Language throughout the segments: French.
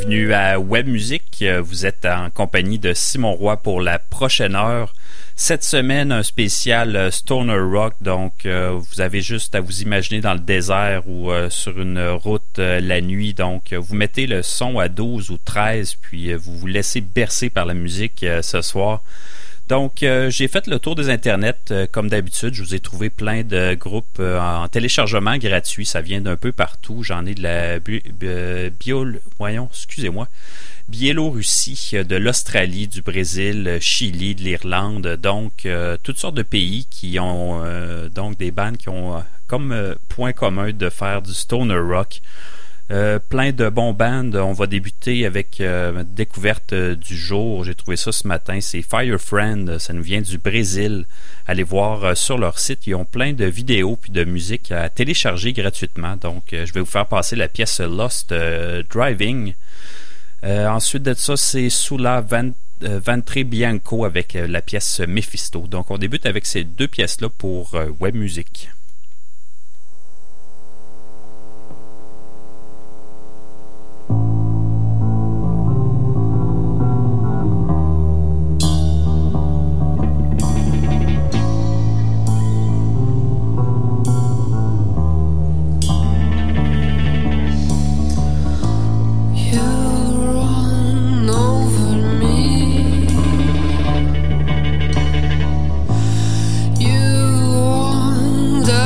bienvenue à Web Musique. Vous êtes en compagnie de Simon Roy pour la prochaine heure. Cette semaine, un spécial Stoner Rock, donc vous avez juste à vous imaginer dans le désert ou sur une route la nuit. Donc vous mettez le son à 12 ou 13, puis vous vous laissez bercer par la musique ce soir. Donc, j'ai fait le tour des internets, comme d'habitude. Je vous ai trouvé plein de groupes en téléchargement gratuit. Ça vient d'un peu partout. J'en ai de la Biélorussie, de l'Australie, du Brésil, Chili, de l'Irlande. Donc, toutes sortes de pays qui ont donc des bandes qui ont comme point commun de faire du stoner rock. Plein de bons bands. On va débuter avec ma découverte du jour. J'ai trouvé ça ce matin. C'est Firefriend. Ça nous vient du Brésil. Allez voir sur leur site. Ils ont plein de vidéos puis de musique à télécharger gratuitement. Donc, je vais vous faire passer la pièce Lost Driving. Ensuite de ça, c'est Sula Ventre Bianco avec la pièce Mephisto. Donc, on débute avec ces deux pièces-là pour Web Musique. The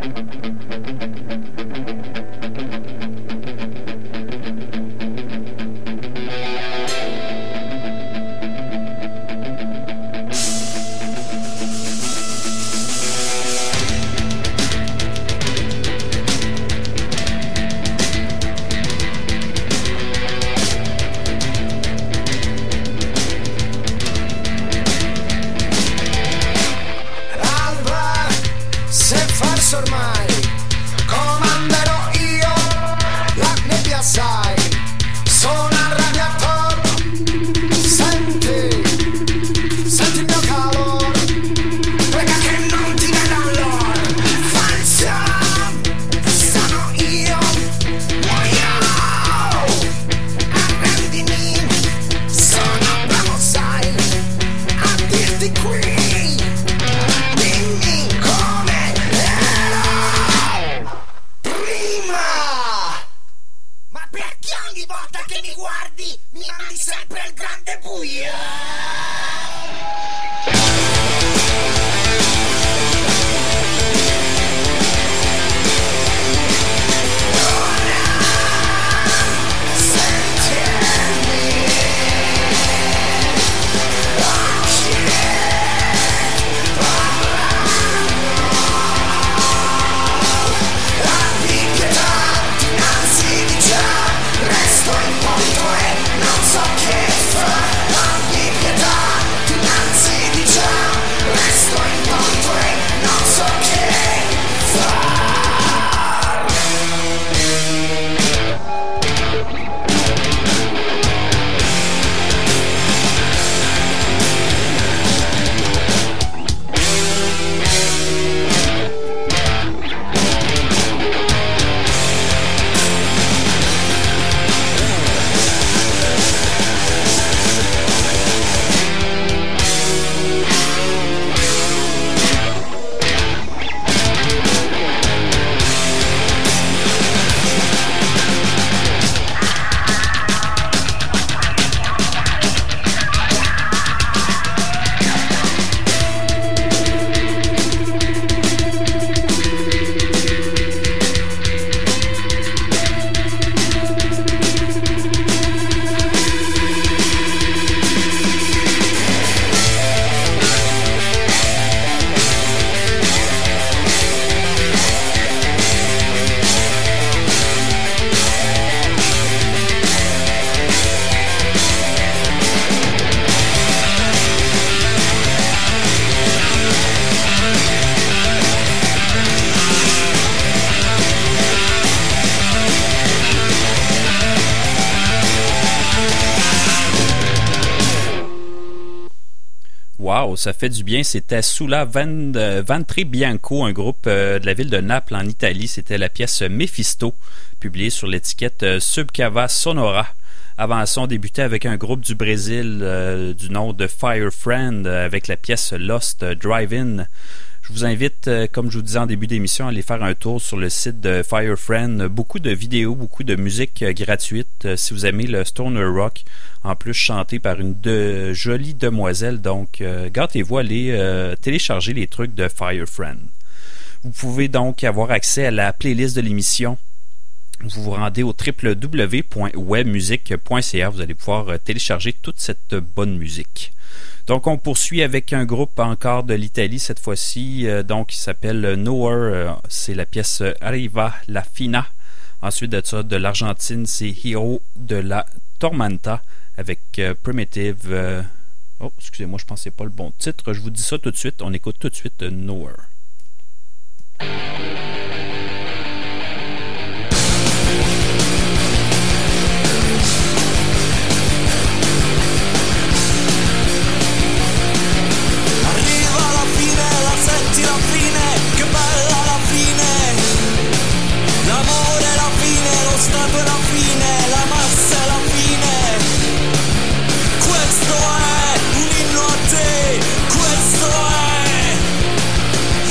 Wow, ça fait du bien. C'était Sulla Ventre Bianco, un groupe de la ville de Naples en Italie. C'était la pièce Mephisto, publiée sur l'étiquette Subcava Sonora. Avant ça, on débutait avec un groupe du Brésil du nom de Firefriend avec la pièce Lost Drive-In. Je vous invite, comme je vous disais en début d'émission, à aller faire un tour sur le site de Firefriend. Beaucoup de vidéos, beaucoup de musique gratuite. Si vous aimez le stoner rock, en plus chanté par une jolie demoiselle. Donc, gâtez-vous, allez télécharger les trucs de Firefriend. Vous pouvez donc avoir accès à la playlist de l'émission. Vous vous rendez au www.webmusique.ca. Vous allez pouvoir télécharger toute cette bonne musique. Donc, on poursuit avec un groupe encore de l'Italie cette fois-ci, donc il s'appelle Nowhere. C'est la pièce Arriva la Fina. Ensuite de ça, de l'Argentine, c'est Hero de la Tormenta avec Primitive. Oh, excusez-moi, je pensais pas le bon titre. Je vous dis ça tout de suite. On écoute tout de suite Nowhere. Questo è un inno a te, questo è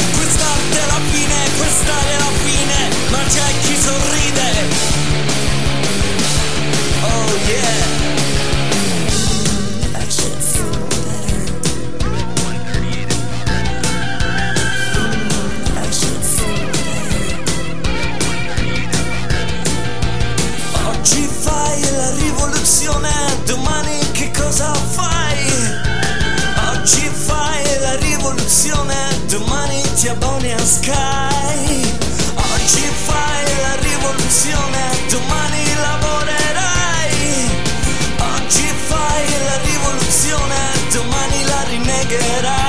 domani ti abboni a Sky. Oggi fai la rivoluzione, domani lavorerai. Oggi fai la rivoluzione, domani la rinnegherai.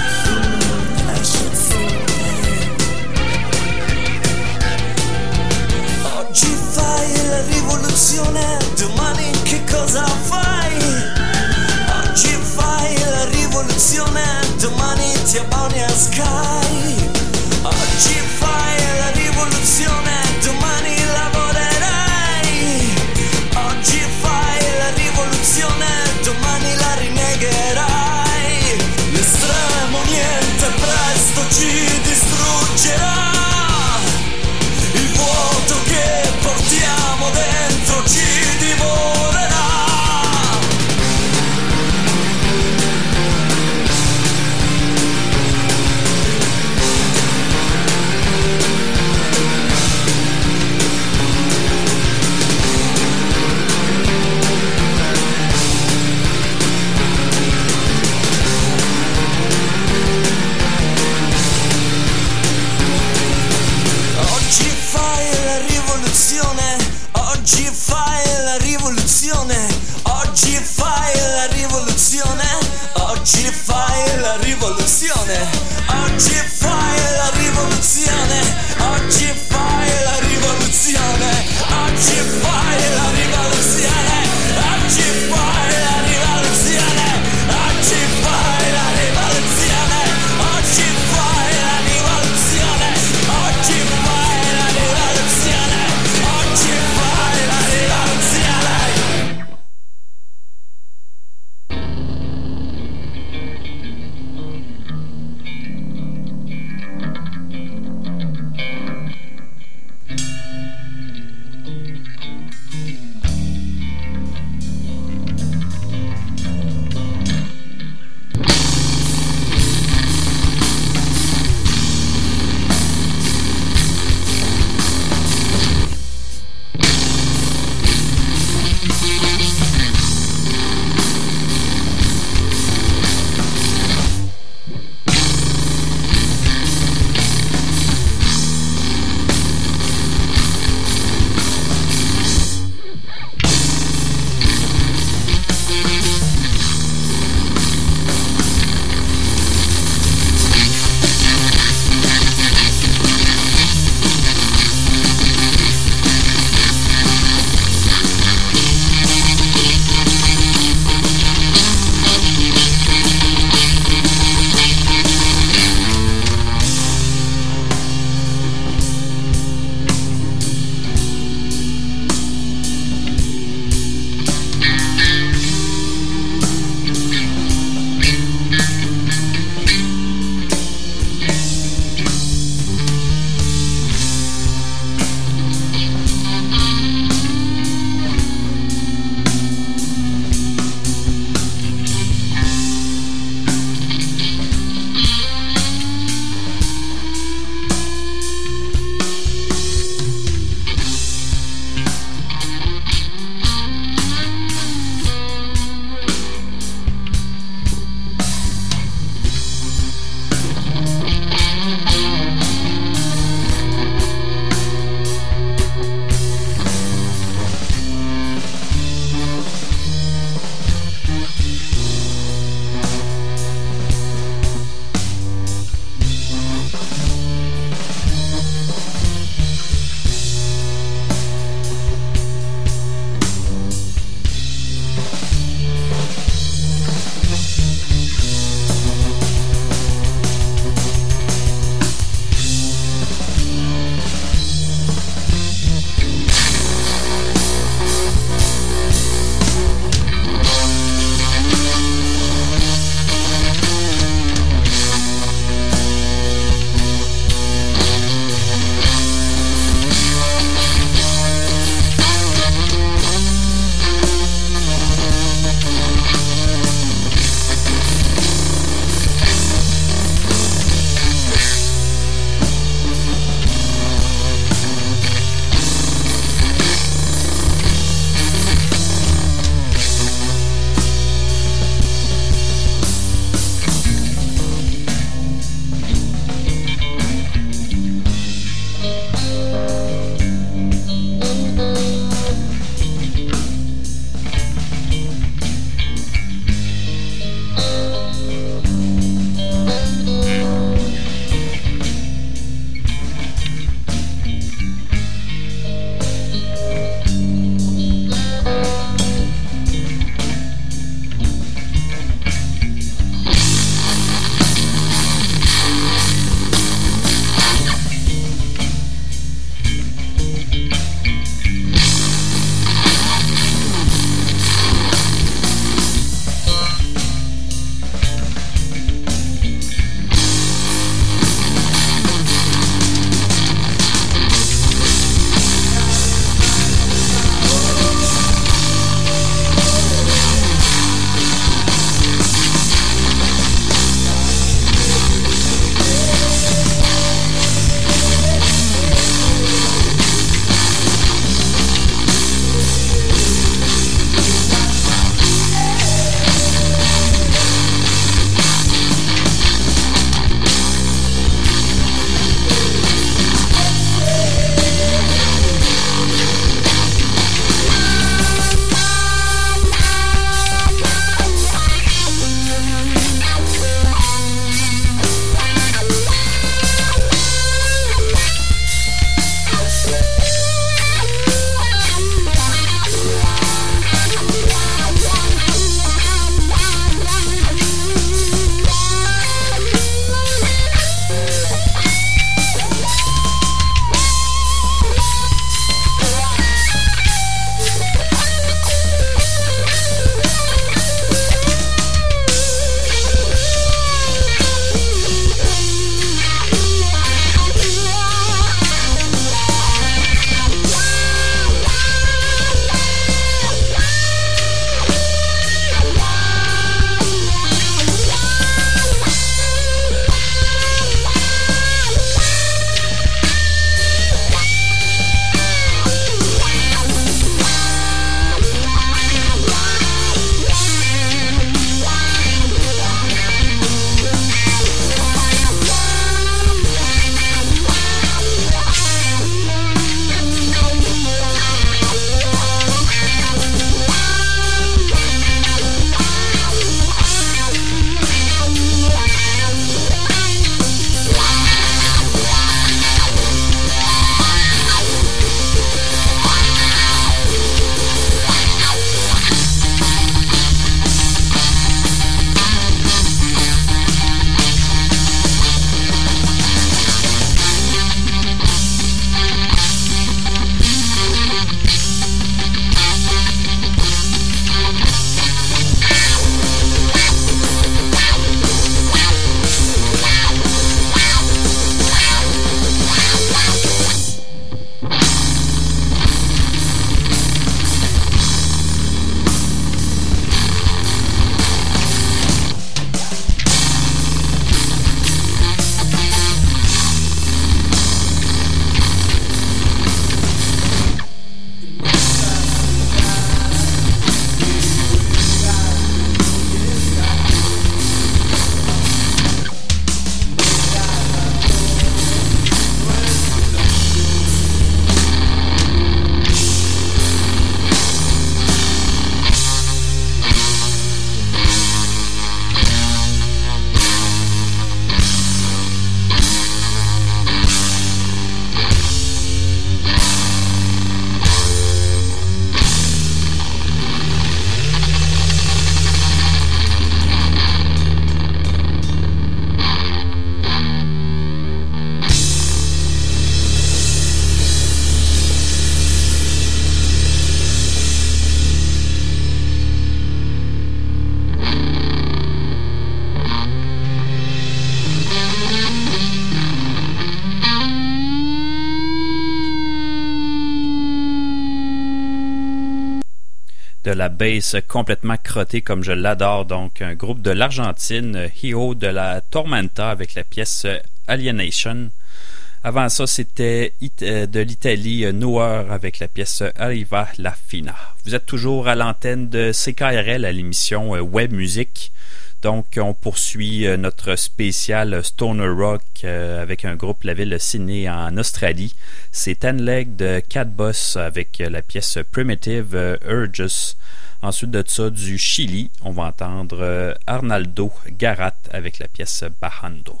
de la bass complètement crottée comme je l'adore. Donc, un groupe de l'Argentine, Hijo de la Tormenta, avec la pièce Alienation. Avant ça, c'était de l'Italie, Noir, avec la pièce Arriva la Fina. Vous êtes toujours à l'antenne de CKRL à l'émission Web Musique. Donc, on poursuit notre spécial Stoner Rock avec un groupe, la ville de Sydney en Australie. C'est Ten Leg de Cat Boss avec la pièce Primitive Urges. Ensuite de ça, du Chili, on va entendre Arnaldo Garat avec la pièce Bajando.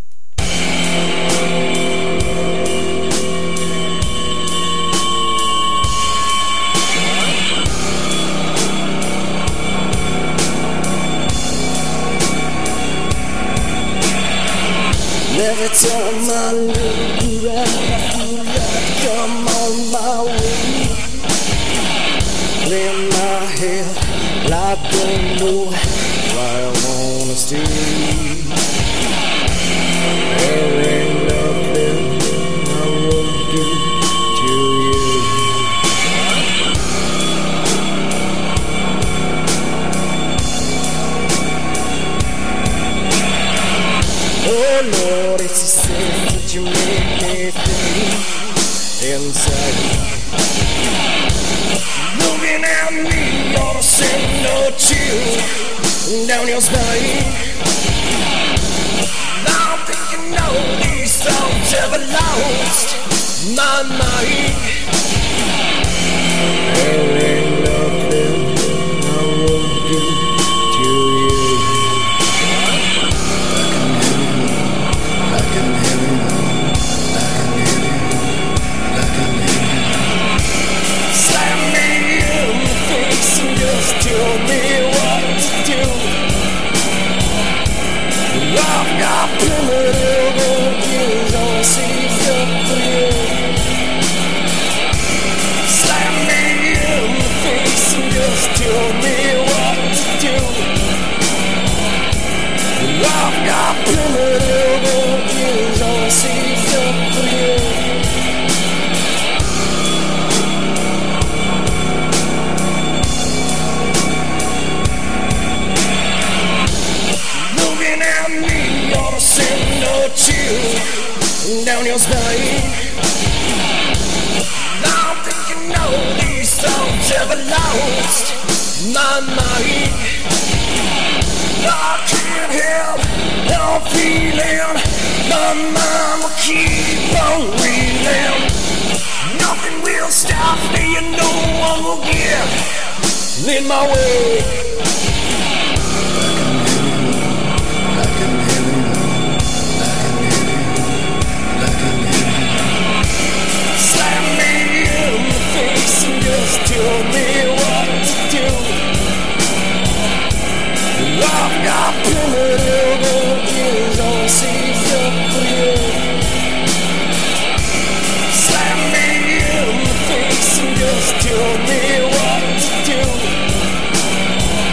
Every time I look around, come on my way. Lay my head like I don't know why I wanna stay. There ain't nothing I won't do to you. Oh Lord, it's a sin that you make me feel inside. Looking at me, you're a sin, no chill down your spine. I think you know these thoughts ever lost my mind. There ain't nothing I won't do to you. I can hear you, I can hear you, I can hear you. Slam me in the face and just tell me what to do. I've got primitive years on C-53. Slam me in the face and just tell me what to do. I've got primitive years on C-53. Send no chill down your spine. I think you know these songs ever lost my mind. I can't help no feeling my mind will keep on reeling. Nothing will stop me and no one will get in my way. Just tell me what to do. I've got primitive years on C-53. Slam me in the face and just tell me what to do.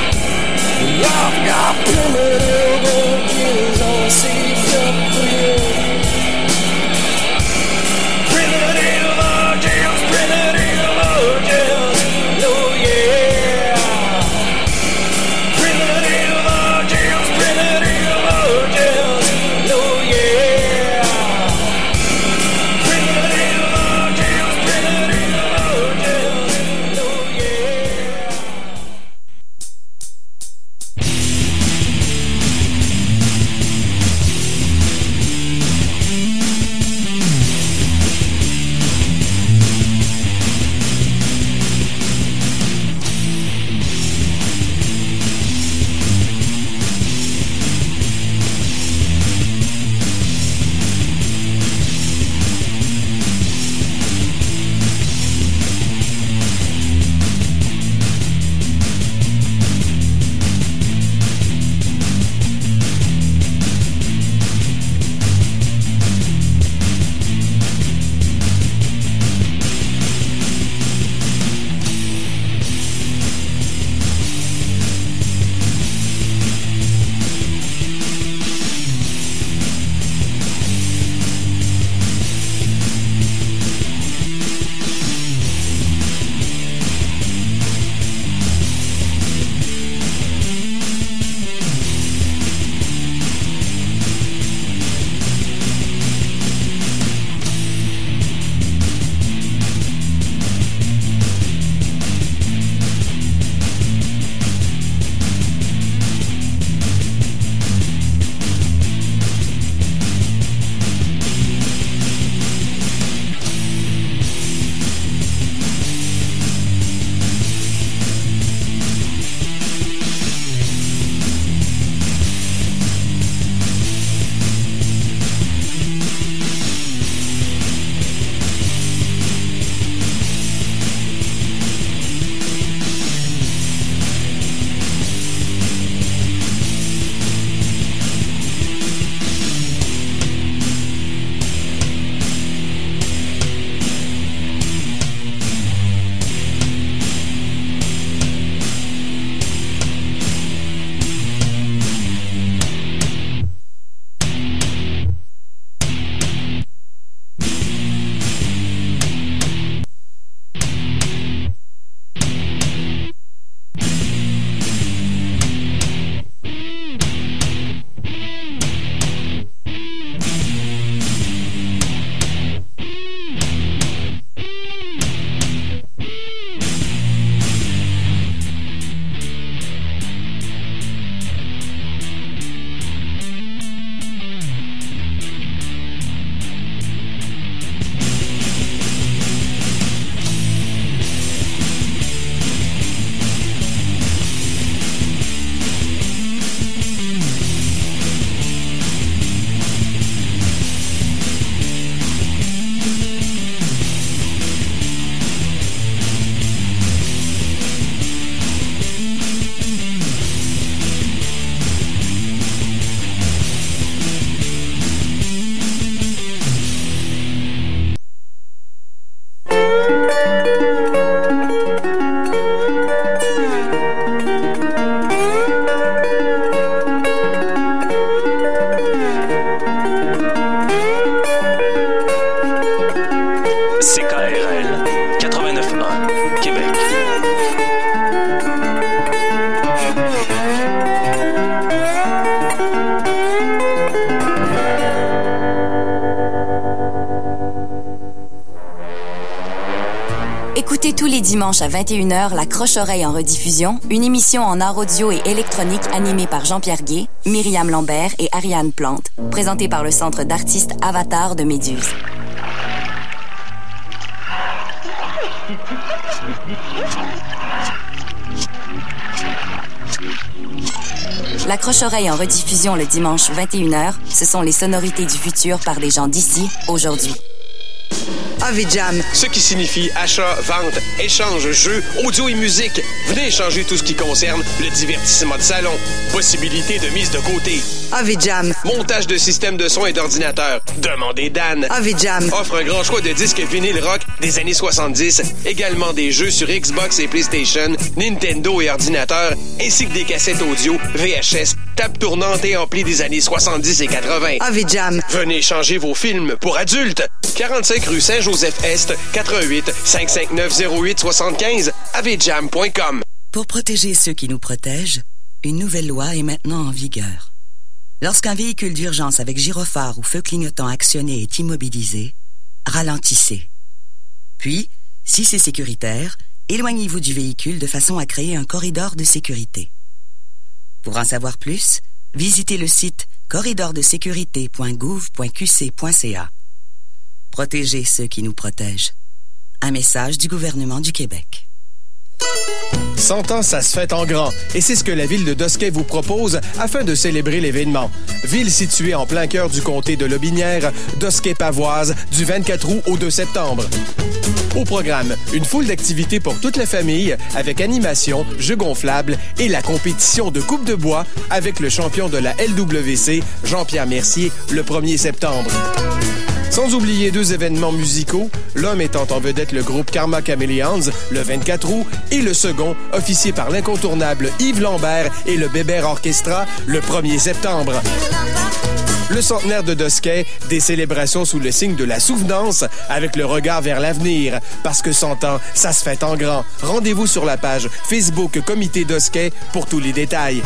CKRL 89.1 Québec. Écoutez tous les dimanches à 21h La Croche-Oreille en rediffusion, une émission en art audio et électronique animée par Jean-Pierre Gué, Myriam Lambert et Ariane Plante, présentée par le Centre d'artistes Avatar de Méduse. La Croche-Oreille en rediffusion le dimanche 21h, ce sont les sonorités du futur par des gens d'ici, aujourd'hui. AVJam. Ce qui signifie achat, vente, échange, jeux, audio et musique. Venez échanger tout ce qui concerne le divertissement de salon. Possibilité de mise de côté. AVJam. Montage de systèmes de son et d'ordinateurs. Demandez Dan. AVJam. Offre un grand choix de disques vinyle rock des années 70. Également des jeux sur Xbox et PlayStation, Nintendo et ordinateurs, ainsi que des cassettes audio, VHS, table tournante et ampli des années 70 et 80. AVJam. Venez échanger vos films pour adultes. 45 rue Saint-Joseph-Est, 88 559 08 75, avjam.com. Pour protéger ceux qui nous protègent, une nouvelle loi est maintenant en vigueur. Lorsqu'un véhicule d'urgence avec gyrophare ou feu clignotant actionné est immobilisé, ralentissez. Puis, si c'est sécuritaire, éloignez-vous du véhicule de façon à créer un corridor de sécurité. Pour en savoir plus, visitez le site corridordesécurité.gouv.qc.ca. Protéger ceux qui nous protègent. Un message du gouvernement du Québec. 100 ans, ça se fête en grand. Et c'est ce que la ville de Dosquet vous propose afin de célébrer l'événement. Ville située en plein cœur du comté de Lotbinière, Dosquet-Pavoise, du 24 août au 2 septembre. Au programme, une foule d'activités pour toute la famille avec animation, jeux gonflables et la compétition de coupe de bois avec le champion de la LWC, Jean-Pierre Mercier, le 1er septembre. Sans oublier 2 événements musicaux, l'un mettant en vedette le groupe Karma Chameleons le 24 août et le second, officié par l'incontournable Yves Lambert et le Bébert Orchestra, le 1er septembre. Le centenaire de Dosquet, des célébrations sous le signe de la souvenance avec le regard vers l'avenir. Parce que 100 ans, ça se fête en grand. Rendez-vous sur la page Facebook Comité Dosquet pour tous les détails.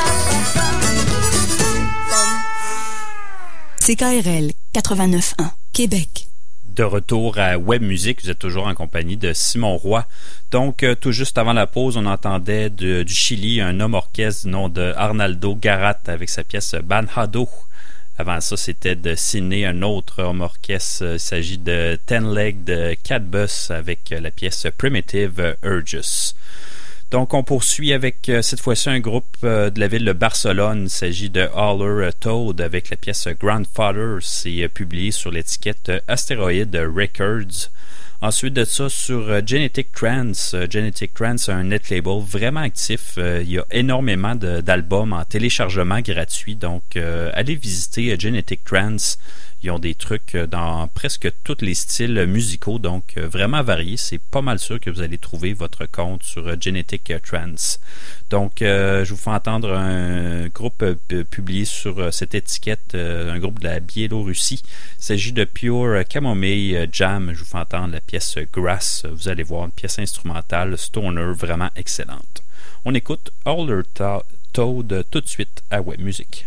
CKRL 89.1 Québec. De retour à Web Musique, vous êtes toujours en compagnie de Simon Roy. Donc, tout juste avant la pause, on entendait du Chili un homme orchestre du nom de Arnaldo Garat avec sa pièce Banhado. Avant ça, c'était de Ciné, un autre homme orchestre. Il s'agit de Ten Leg de Catbus avec la pièce Primitive Urges. Donc, on poursuit avec cette fois-ci un groupe de la ville de Barcelone. Il s'agit de Holler Toad avec la pièce Grandfather. C'est publié sur l'étiquette Asteroid Records. Ensuite de ça, sur Genetic Trance. Genetic Trance, un net label vraiment actif. Il y a énormément d'albums en téléchargement gratuit. Donc, allez visiter Genetic Trance. Ils ont des trucs dans presque tous les styles musicaux, donc vraiment variés. C'est pas mal sûr que vous allez trouver votre compte sur Genetic Trance. Donc, je vous fais entendre un groupe publié sur cette étiquette, un groupe de la Biélorussie. Il s'agit de Pure Chamomile Jam. Je vous fais entendre la pièce Grass. Vous allez voir une pièce instrumentale stoner vraiment excellente. On écoute Holler Toad tout de suite à Web Music.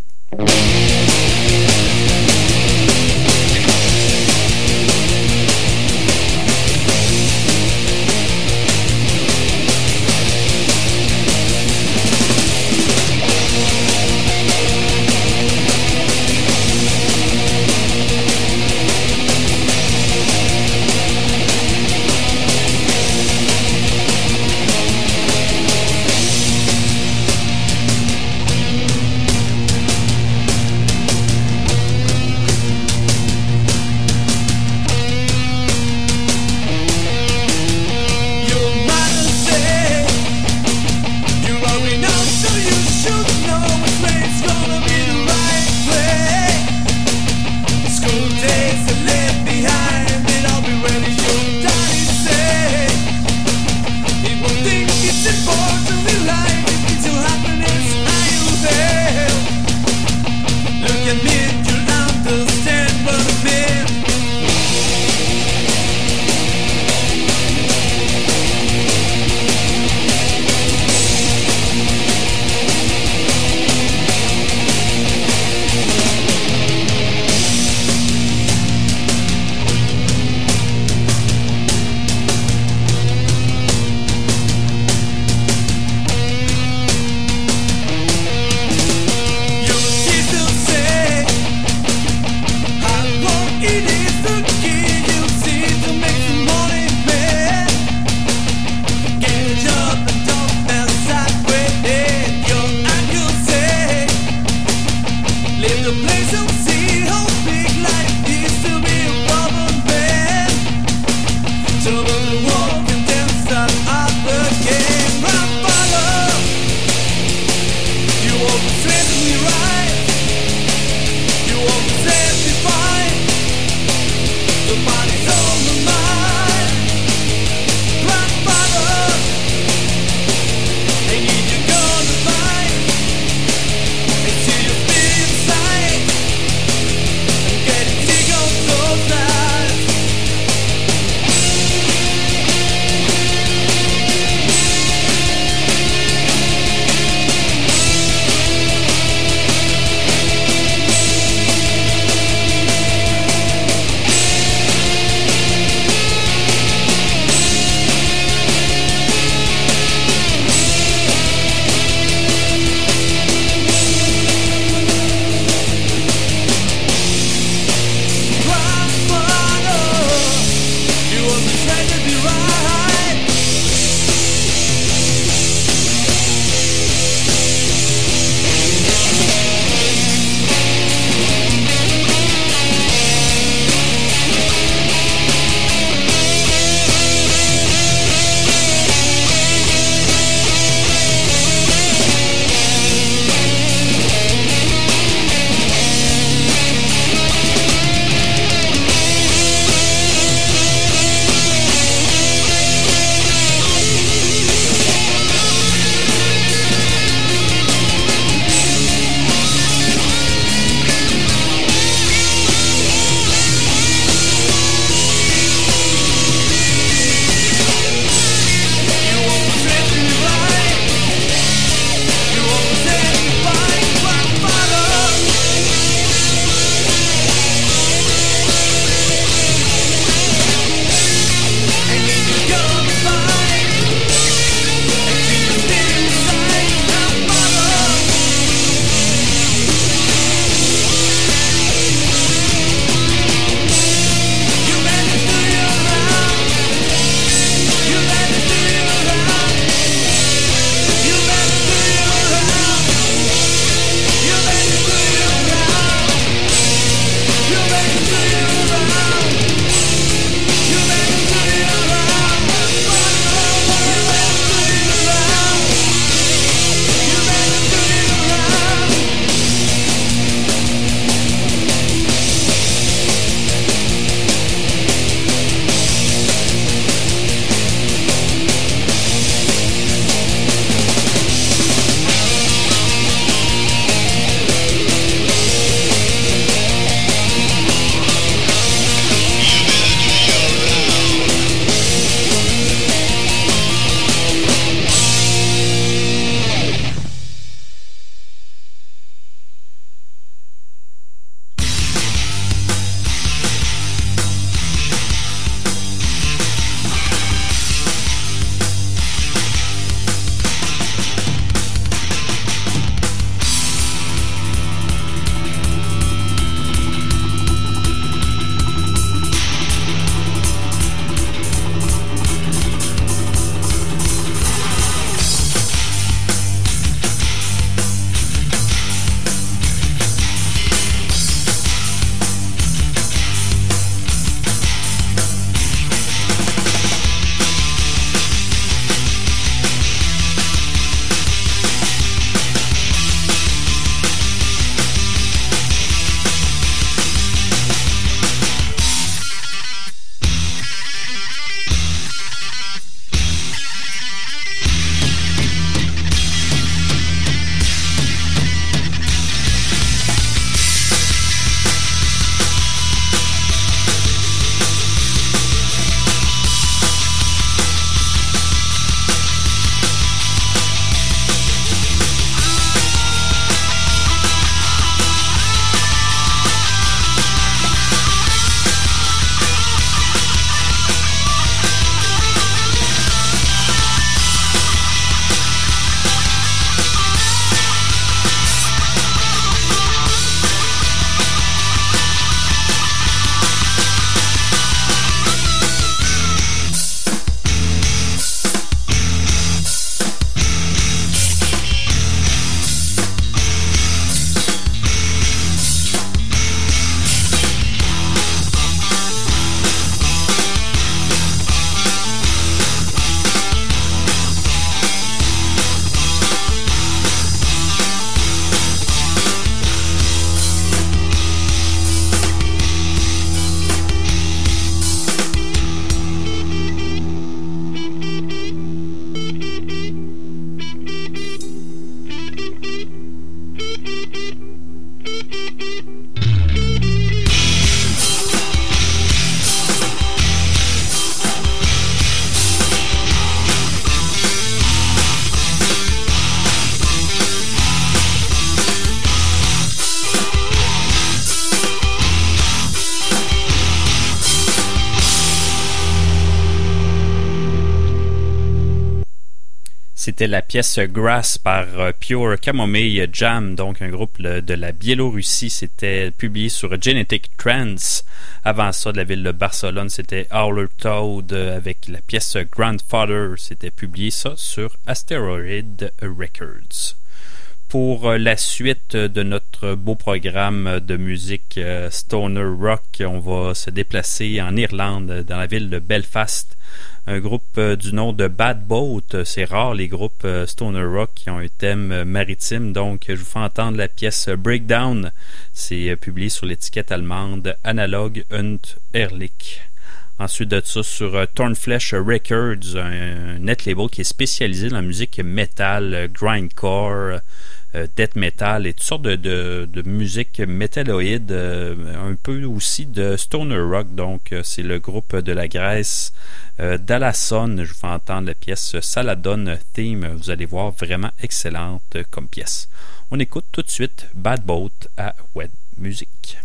C'était la pièce Grass par Pure Chamomile Jam, donc un groupe de la Biélorussie. C'était publié sur Genetic Trends. Avant ça, de la ville de Barcelone, c'était Howler Toad avec la pièce Grandfather. C'était publié ça sur Asteroid Records. Pour la suite de notre beau programme de musique stoner rock, on va se déplacer en Irlande, dans la ville de Belfast. Un groupe du nom de Bad Boat. C'est rare les groupes stoner rock qui ont un thème maritime, donc je vous fais entendre la pièce Breakdown. C'est publié sur l'étiquette allemande Analog und Ehrlich. Ensuite de ça, sur Thornflesh Records, un net label qui est spécialisé dans la musique metal, grindcore, death metal et toutes sortes de musique métalloïde, un peu aussi de stoner rock. Donc c'est le groupe de la Grèce d'Alasson. Je vous fais entendre la pièce Saladon Theme. Vous allez voir, vraiment excellente comme pièce. On écoute tout de suite Bad Boat à Web Music.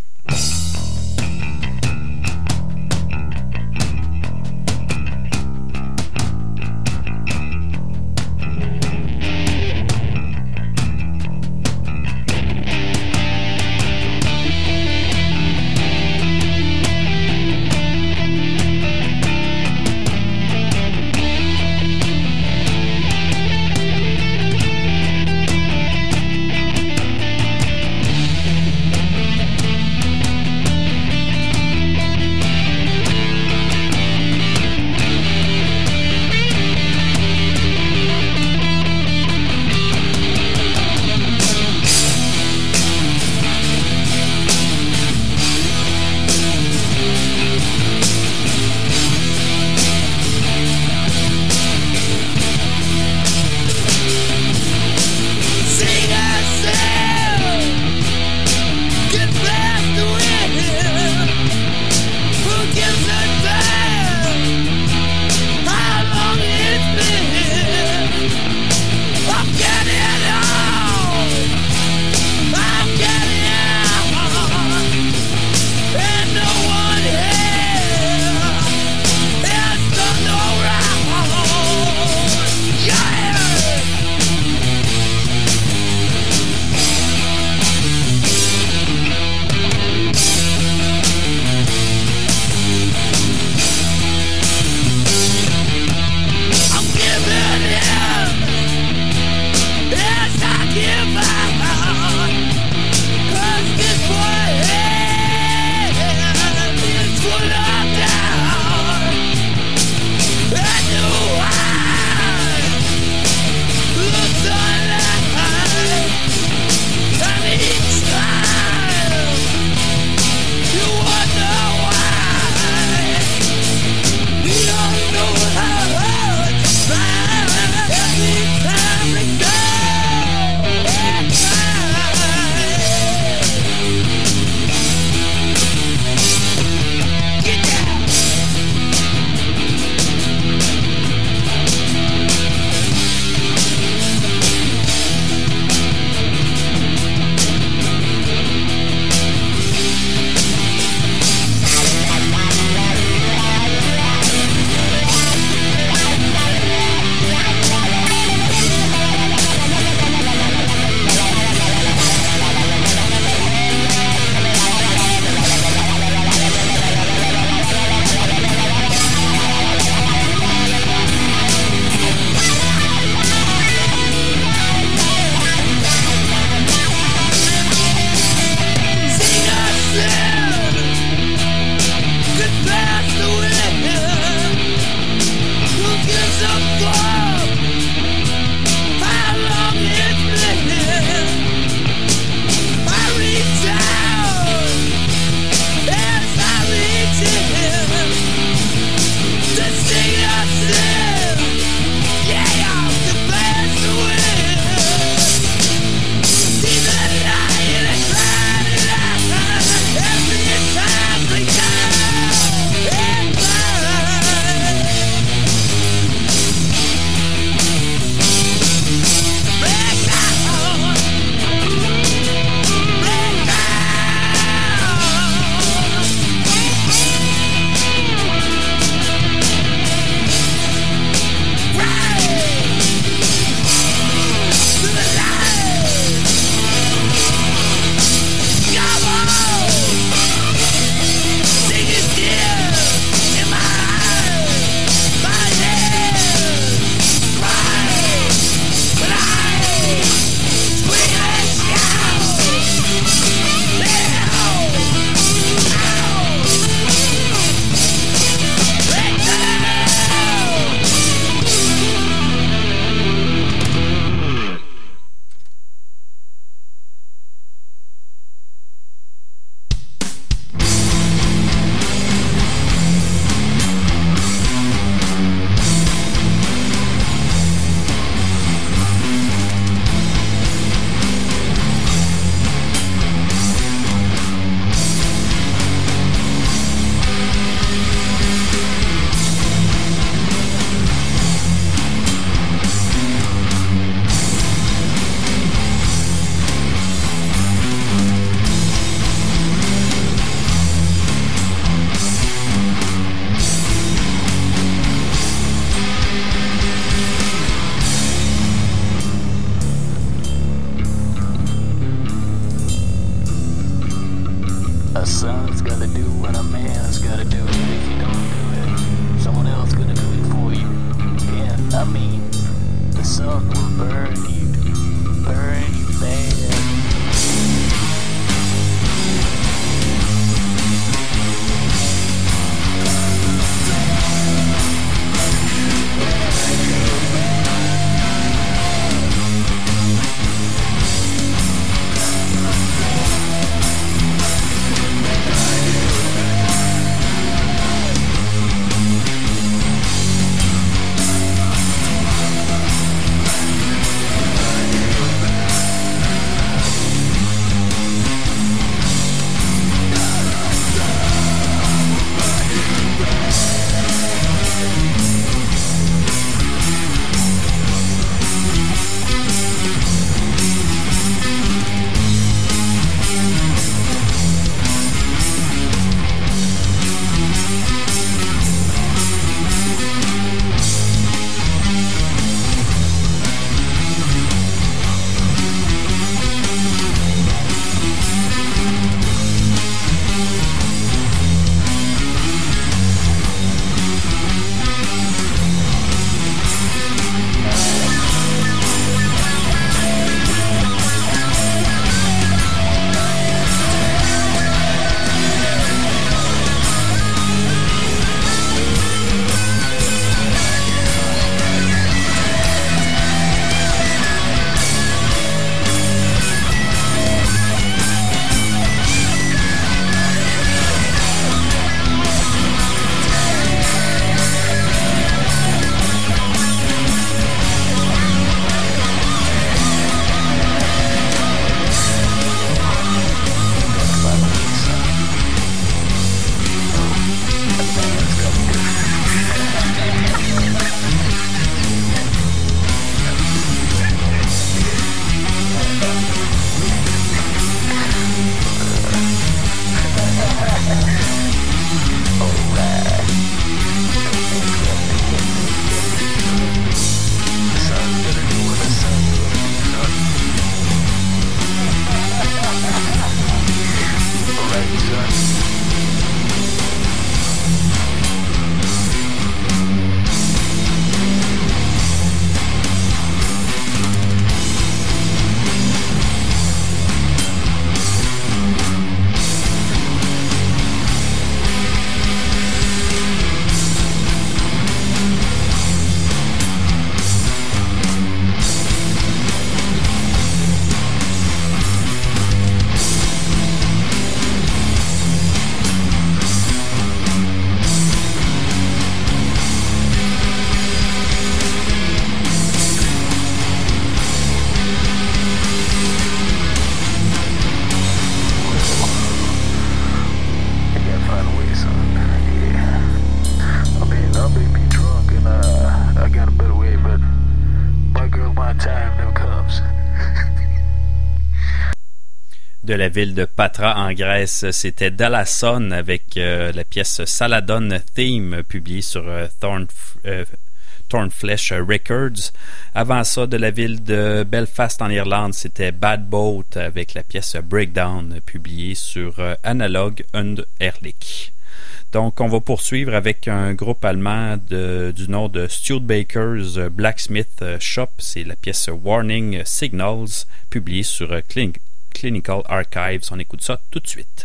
De la ville de Patra en Grèce, c'était Dalasson avec la pièce Saladon Theme publiée sur Thornflesh Records. Avant ça, de la ville de Belfast en Irlande, c'était Bad Boat avec la pièce Breakdown publiée sur Analog und Ehrlich. Donc, on va poursuivre avec un groupe allemand du nom de Studebaker's Blacksmith Shop. C'est la pièce Warning Signals publiée sur Clinical Archives. On écoute ça tout de suite.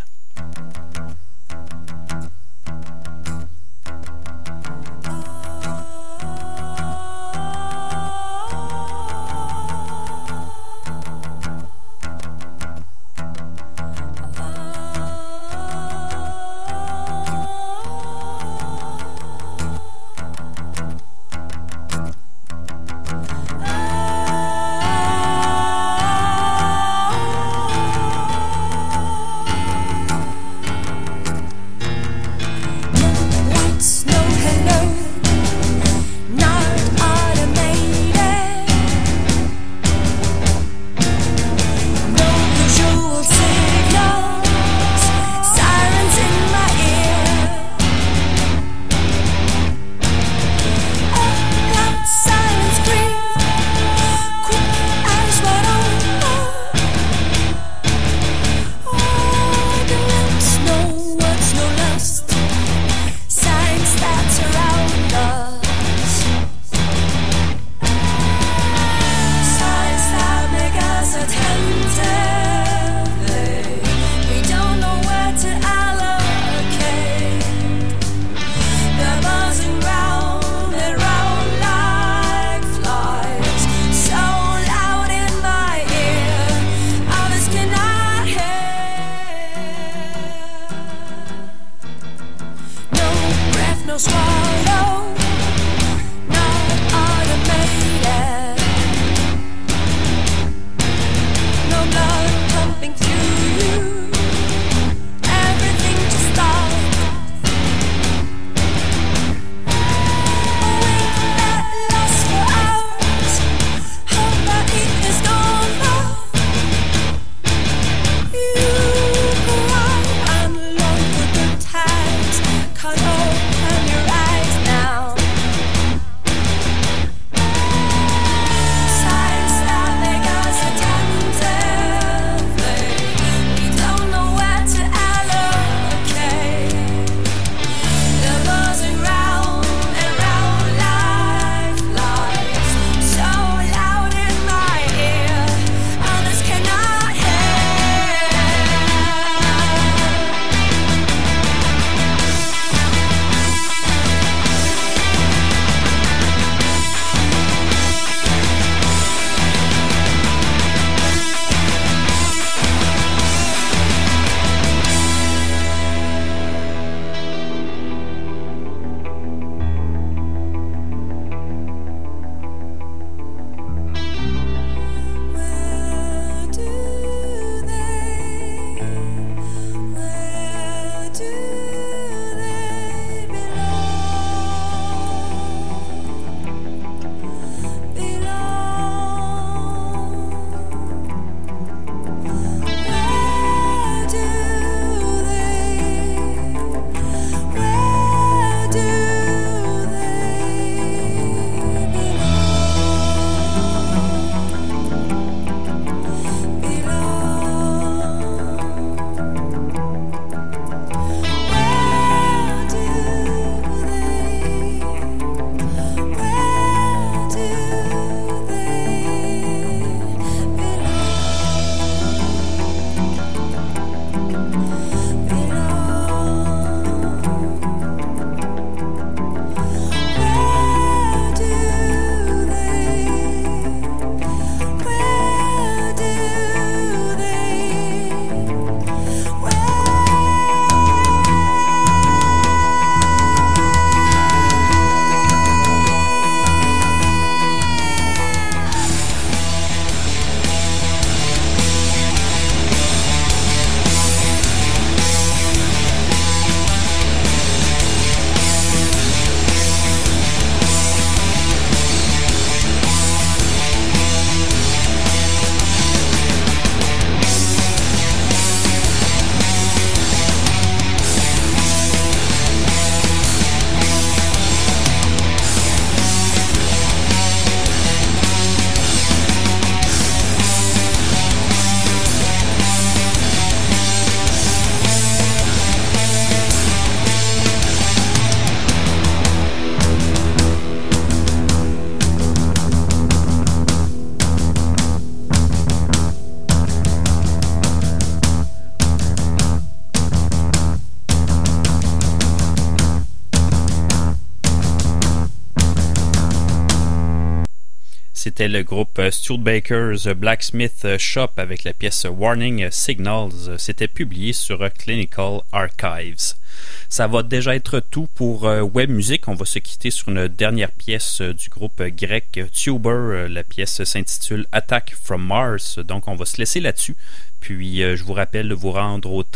c'était le groupe Studebaker's Blacksmith Shop avec la pièce Warning Signals. C'était publié sur Clinical Archives. Ça va déjà être tout pour Web Music. On va se quitter sur une dernière pièce du groupe grec Tuber. La pièce s'intitule Attack from Mars. Donc on va se laisser là-dessus. Puis je vous rappelle de vous rendre au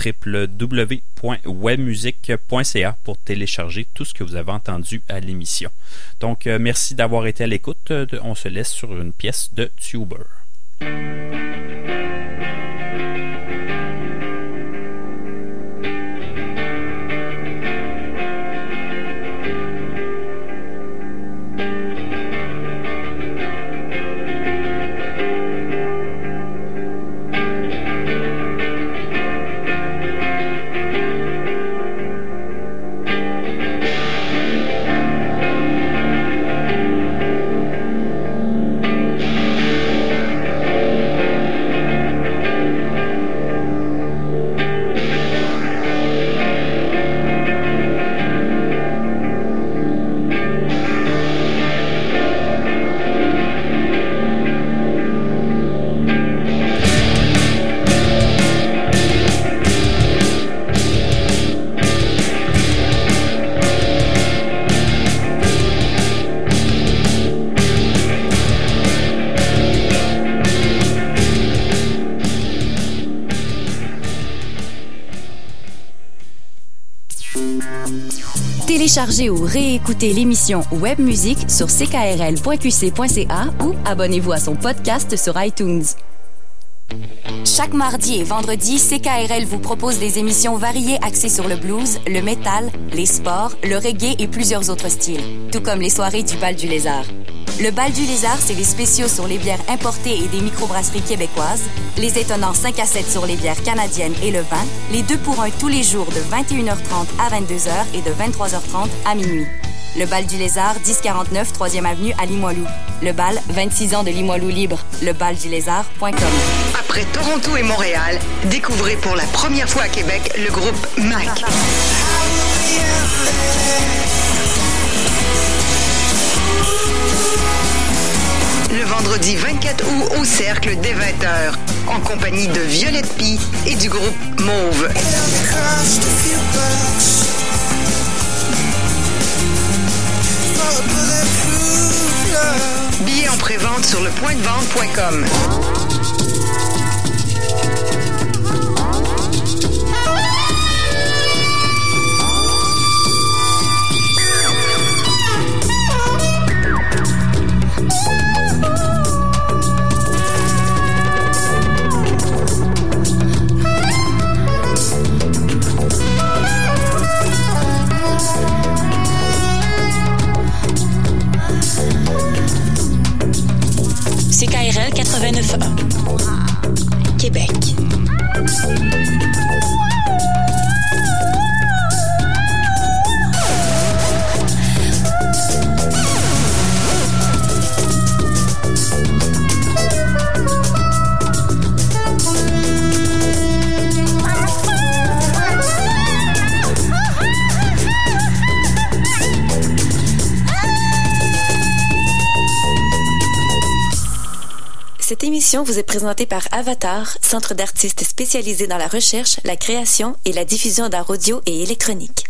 www.webmusic.ca pour télécharger tout ce que vous avez entendu à l'émission. Donc merci d'avoir été à l'écoute. On se laisse sur une pièce de Tuber. Téléchargez ou réécoutez l'émission Web Music sur ckrl.qc.ca ou abonnez-vous à son podcast sur iTunes. Chaque mardi et vendredi, CKRL vous propose des émissions variées axées sur le blues, le métal, les sports, le reggae et plusieurs autres styles, tout comme les soirées du Bal du Lézard. Le Bal du Lézard, c'est des spéciaux sur les bières importées et des microbrasseries québécoises, les étonnants 5 à 7 sur les bières canadiennes et le vin, les 2 pour 1 tous les jours de 21h30 à 22h et de 23h30 à minuit. Le Bal du Lézard, 1049 3e Avenue à Limoilou. Le Bal, 26 ans de Limoilou libre. Lebaldulézard.com. Après Toronto et Montréal, découvrez pour la première fois à Québec le groupe MAC. Le vendredi 24 août au Cercle dès 20h, en compagnie de Violette Pie et du groupe Mauve. Billets en pré-vente sur lepointdevente.com. CKRL 89.1 Québec. Cette émission vous est présentée par Avatar, centre d'artistes spécialisé dans la recherche, la création et la diffusion d'art audio et électronique.